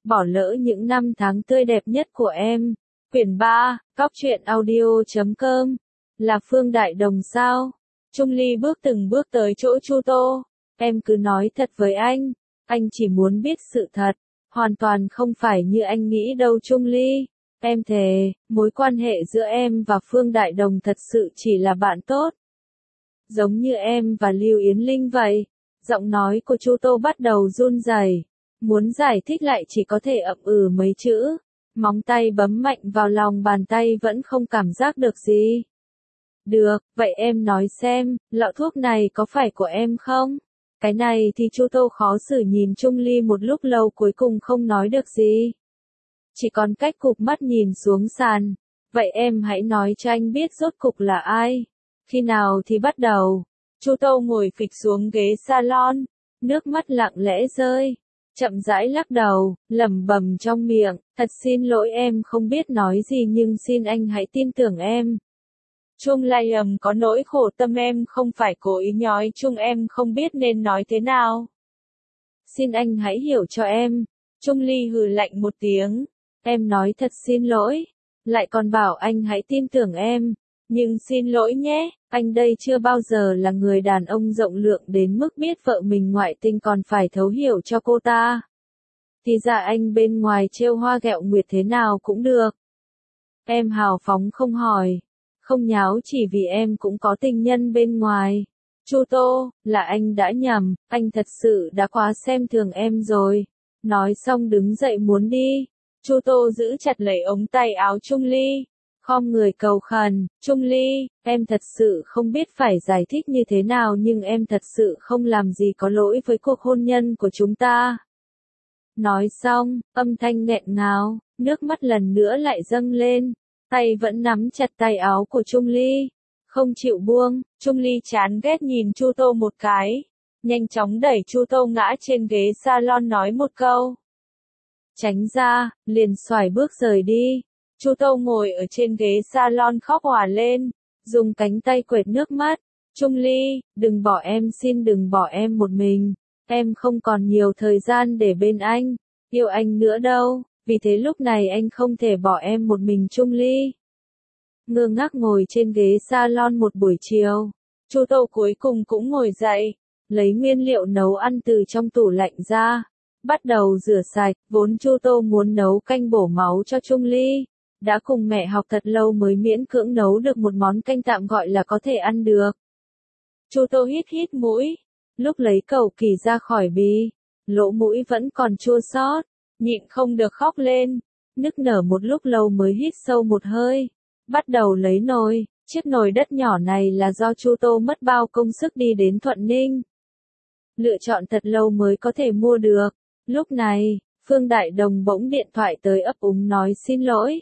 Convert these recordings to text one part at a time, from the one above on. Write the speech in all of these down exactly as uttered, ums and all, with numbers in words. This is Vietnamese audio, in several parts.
bỏ lỡ những năm tháng tươi đẹp nhất của em. Quyển ba, Cóc truyện audio chấm com. Là Phương Đại Đồng sao? Trung Ly bước từng bước tới chỗ Chu Tô. Em cứ nói thật với anh. Anh chỉ muốn biết sự thật. Hoàn toàn không phải như anh nghĩ đâu Trung Ly. Em thề, mối quan hệ giữa em và Phương Đại Đồng thật sự chỉ là bạn tốt. Giống như em và Lưu Yến Linh vậy. Giọng nói của Chu Tô bắt đầu run rẩy. Muốn giải thích lại chỉ có thể ậm ừ mấy chữ. Móng tay bấm mạnh vào lòng bàn tay vẫn không cảm giác được gì. Được, vậy em nói xem, lọ thuốc này có phải của em không? Cái này thì Chu Tô khó xử nhìn Trung Ly một lúc lâu cuối cùng không nói được gì. Chỉ còn cách cụp mắt nhìn xuống sàn. Vậy em hãy nói cho anh biết rốt cục là ai? Khi nào thì bắt đầu? Chu Tô ngồi phịch xuống ghế salon, nước mắt lặng lẽ rơi. Chậm rãi lắc đầu, lẩm bẩm trong miệng, thật xin lỗi em không biết nói gì nhưng xin anh hãy tin tưởng em. Trung Lai ầm có nỗi khổ tâm em không phải cố ý nhói chung em không biết nên nói thế nào. Xin anh hãy hiểu cho em. Trung Ly hừ lạnh một tiếng. Em nói thật xin lỗi. Lại còn bảo anh hãy tin tưởng em. Nhưng xin lỗi nhé, anh đây chưa bao giờ là người đàn ông rộng lượng đến mức biết vợ mình ngoại tình còn phải thấu hiểu cho cô ta. Thì ra anh bên ngoài trêu hoa ghẹo nguyệt thế nào cũng được. Em hào phóng không hỏi. Không nháo chỉ vì em cũng có tình nhân bên ngoài. Chu Tô, là anh đã nhầm, anh thật sự đã quá xem thường em rồi. Nói xong đứng dậy muốn đi. Chu Tô giữ chặt lấy ống tay áo Trung Ly. Khom người cầu khẩn, Trung Ly, em thật sự không biết phải giải thích như thế nào nhưng em thật sự không làm gì có lỗi với cuộc hôn nhân của chúng ta. Nói xong, âm thanh nghẹn ngào, nước mắt lần nữa lại dâng lên. Tay vẫn nắm chặt tay áo của Trung Ly. Không chịu buông, Trung Ly chán ghét nhìn Chu Tô một cái. Nhanh chóng đẩy Chu Tô ngã trên ghế salon nói một câu. Tránh ra, liền xoài bước rời đi. Chu Tô ngồi ở trên ghế salon khóc òa lên. Dùng cánh tay quệt nước mắt. Trung Ly, đừng bỏ em xin đừng bỏ em một mình. Em không còn nhiều thời gian để bên anh. Yêu anh nữa đâu. Vì thế lúc này anh không thể bỏ em một mình Trung Ly. Ngơ ngác ngồi trên ghế salon một buổi chiều. Chu Tô cuối cùng cũng ngồi dậy. Lấy nguyên liệu nấu ăn từ trong tủ lạnh ra. Bắt đầu rửa sạch. Vốn Chu Tô muốn nấu canh bổ máu cho Trung Ly. Đã cùng mẹ học thật lâu mới miễn cưỡng nấu được một món canh tạm gọi là có thể ăn được. Chu Tô hít hít mũi. Lúc lấy cầu kỳ ra khỏi bí. Lỗ mũi vẫn còn chua xót. Nhịn không được khóc lên, nức nở một lúc lâu mới hít sâu một hơi, bắt đầu lấy nồi, chiếc nồi đất nhỏ này là do Chu Tô mất bao công sức đi đến Thuận Ninh. Lựa chọn thật lâu mới có thể mua được, lúc này, Phương Đại Đồng bỗng điện thoại tới ấp úng nói xin lỗi.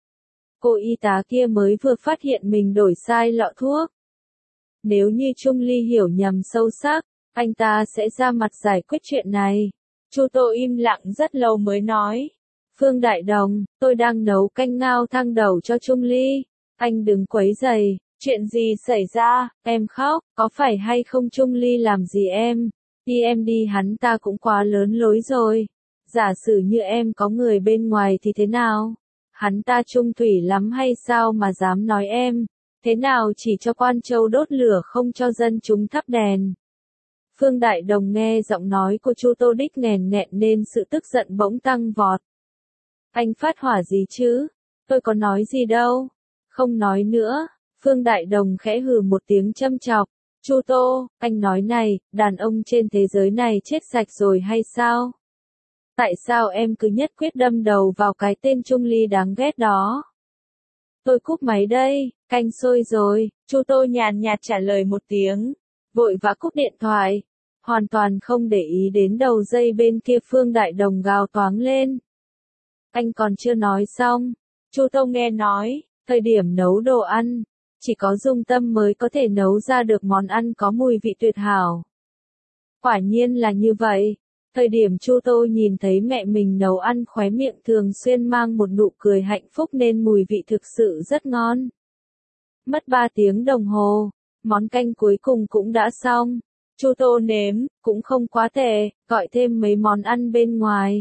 Cô y tá kia mới vừa phát hiện mình đổi sai lọ thuốc. Nếu như Trung Ly hiểu nhầm sâu sắc, anh ta sẽ ra mặt giải quyết chuyện này. Chu Tô im lặng rất lâu mới nói. Phương Đại Đồng, tôi đang nấu canh ngao thang đầu cho Trung Ly. Anh đừng quấy rầy, chuyện gì xảy ra, em khóc, có phải hay không Trung Ly làm gì em? Đi em đi hắn ta cũng quá lớn lối rồi. Giả sử như em có người bên ngoài thì thế nào? Hắn ta trung thủy lắm hay sao mà dám nói em? Thế nào chỉ cho quan châu đốt lửa không cho dân chúng thắp đèn? Phương Đại Đồng nghe giọng nói của Chu Tô đích nghèn nghẹn nên sự tức giận bỗng tăng vọt. Anh phát hỏa gì chứ? Tôi có nói gì đâu. Không nói nữa. Phương Đại Đồng khẽ hừ một tiếng châm chọc. Chu Tô, anh nói này, đàn ông trên thế giới này chết sạch rồi hay sao? Tại sao em cứ nhất quyết đâm đầu vào cái tên Trung Ly đáng ghét đó? Tôi cúp máy đây, canh sôi rồi. Chu Tô nhàn nhạt trả lời một tiếng. Vội vã cúp điện thoại, hoàn toàn không để ý đến đầu dây bên kia. Phương Đại Đồng gào toáng lên. Anh còn chưa nói xong. Chu Tô nghe nói, thời điểm nấu đồ ăn, chỉ có dung tâm mới có thể nấu ra được món ăn có mùi vị tuyệt hảo. Quả nhiên là như vậy. Thời điểm Chu Tô nhìn thấy mẹ mình nấu ăn khóe miệng thường xuyên mang một nụ cười hạnh phúc nên mùi vị thực sự rất ngon. Mất ba tiếng đồng hồ. Món canh cuối cùng cũng đã xong. Chu Tô nếm, cũng không quá tệ, gọi thêm mấy món ăn bên ngoài.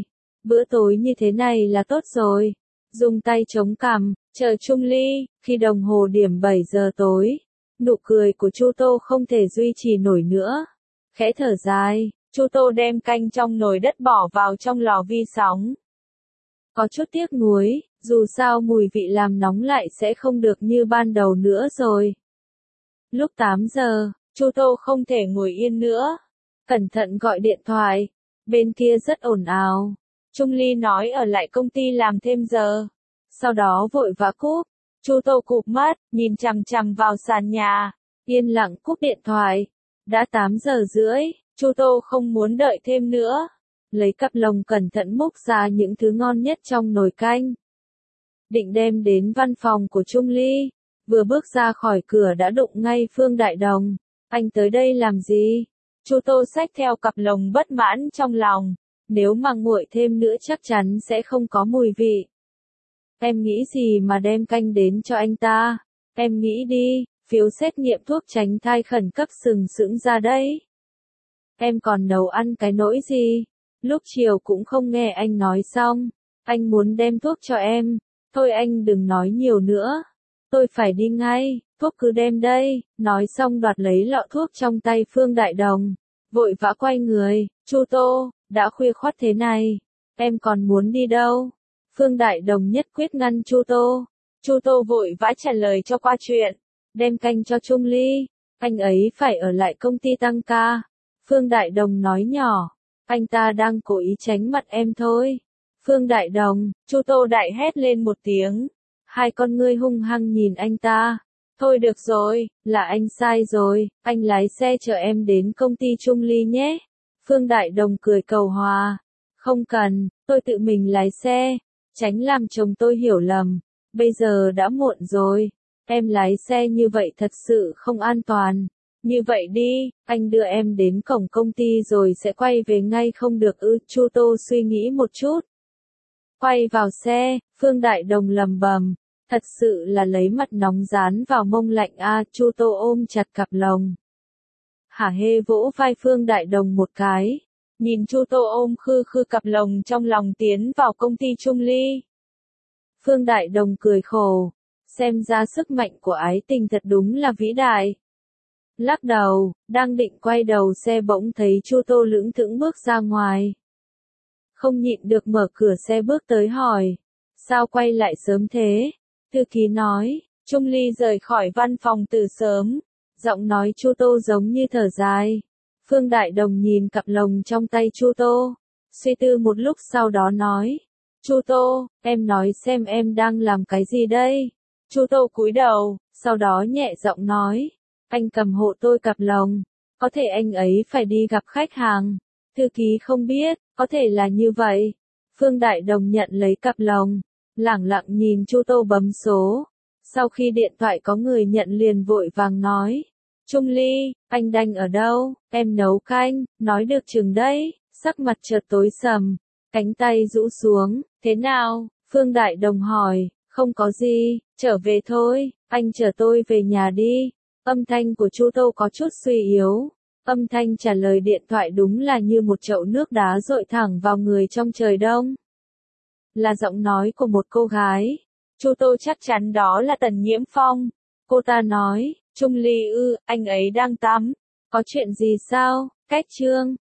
Bữa tối như thế này là tốt rồi. Dùng tay chống cằm, chờ Trung Ly, khi đồng hồ điểm bảy giờ tối. Nụ cười của Chu Tô không thể duy trì nổi nữa. Khẽ thở dài, Chu Tô đem canh trong nồi đất bỏ vào trong lò vi sóng. Có chút tiếc nuối, dù sao mùi vị làm nóng lại sẽ không được như ban đầu nữa rồi. Lúc tám giờ, Chu Tô không thể ngồi yên nữa. Cẩn thận gọi điện thoại. Bên kia rất ồn ào. Trung Ly nói ở lại công ty làm thêm giờ. Sau đó vội vã cúp. Chu Tô cụp mắt, nhìn chằm chằm vào sàn nhà. Yên lặng cúp điện thoại. Đã tám giờ rưỡi, Chu Tô không muốn đợi thêm nữa. Lấy cặp lồng cẩn thận múc ra những thứ ngon nhất trong nồi canh. Định đem đến văn phòng của Trung Ly. Vừa bước ra khỏi cửa đã đụng ngay Phương Đại Đồng. Anh tới đây làm gì? Chu Tô xách theo cặp lồng bất mãn trong lòng. Nếu mà nguội thêm nữa chắc chắn sẽ không có mùi vị. Em nghĩ gì mà đem canh đến cho anh ta? Em nghĩ đi, phiếu xét nghiệm thuốc tránh thai khẩn cấp sừng sững ra đấy. Em còn nấu ăn cái nỗi gì? Lúc chiều cũng không nghe anh nói xong. Anh muốn đem thuốc cho em. Thôi anh đừng nói nhiều nữa. Tôi phải đi ngay, thuốc cứ đem đây. Nói xong đoạt lấy lọ thuốc trong tay Phương Đại Đồng. Vội vã quay người, Chu Tô, đã khuya khoắt thế này. Em còn muốn đi đâu? Phương Đại Đồng nhất quyết ngăn Chu Tô. Chu Tô vội vã trả lời cho qua chuyện. Đem canh cho Trung Ly. Anh ấy phải ở lại công ty tăng ca. Phương Đại Đồng nói nhỏ. Anh ta đang cố ý tránh mặt em thôi. Phương Đại Đồng, Chu Tô đại hét lên một tiếng. Hai con ngươi hung hăng nhìn anh ta. Thôi được rồi, là anh sai rồi, anh lái xe chở em đến công ty Trung Ly nhé. Phương Đại Đồng cười cầu hòa. Không cần, tôi tự mình lái xe. Tránh làm chồng tôi hiểu lầm. Bây giờ đã muộn rồi. Em lái xe như vậy thật sự không an toàn. Như vậy đi, anh đưa em đến cổng công ty rồi sẽ quay về ngay không được ư? Chu Tô suy nghĩ một chút. Quay vào xe, Phương Đại Đồng lầm bầm. Thật sự là lấy mặt nóng dán vào mông lạnh a. À, Chu Tô ôm chặt cặp lồng. Hả hê vỗ vai Phương Đại Đồng một cái. Nhìn Chu Tô ôm khư khư cặp lồng trong lòng tiến vào công ty Trung Ly. Phương Đại Đồng cười khổ. Xem ra sức mạnh của ái tình thật đúng là vĩ đại. Lắc đầu, đang định quay đầu xe bỗng thấy Chu Tô lững thững bước ra ngoài. Không nhịn được mở cửa xe bước tới hỏi. Sao quay lại sớm thế? Thư ký nói, Trung Ly rời khỏi văn phòng từ sớm. Giọng nói Chu Tô giống như thở dài. Phương Đại Đồng nhìn cặp lồng trong tay Chu Tô. Suy tư một lúc sau đó nói. Chu Tô, em nói xem em đang làm cái gì đây? Chu Tô cúi đầu, sau đó nhẹ giọng nói. Anh cầm hộ tôi cặp lồng. Có thể anh ấy phải đi gặp khách hàng. Thư ký không biết, có thể là như vậy. Phương Đại Đồng nhận lấy cặp lồng. Lẳng lặng nhìn Chu Tô bấm số. Sau khi điện thoại có người nhận liền vội vàng nói. Trung Ly, anh đang ở đâu? Em nấu canh, nói được chừng đấy. Sắc mặt chợt tối sầm. Cánh tay rũ xuống. Thế nào? Phương Đại Đồng hỏi. Không có gì, trở về thôi. Anh chở tôi về nhà đi. Âm thanh của Chu Tô có chút suy yếu. Âm thanh trả lời điện thoại đúng là như một chậu nước đá dội thẳng vào người trong trời đông. Là giọng nói của một cô gái. Chu Tô chắc chắn đó là Tần Nhiễm Phong. Cô ta nói, Trung Ly ư, anh ấy đang tắm. Có chuyện gì sao? Cách Trương,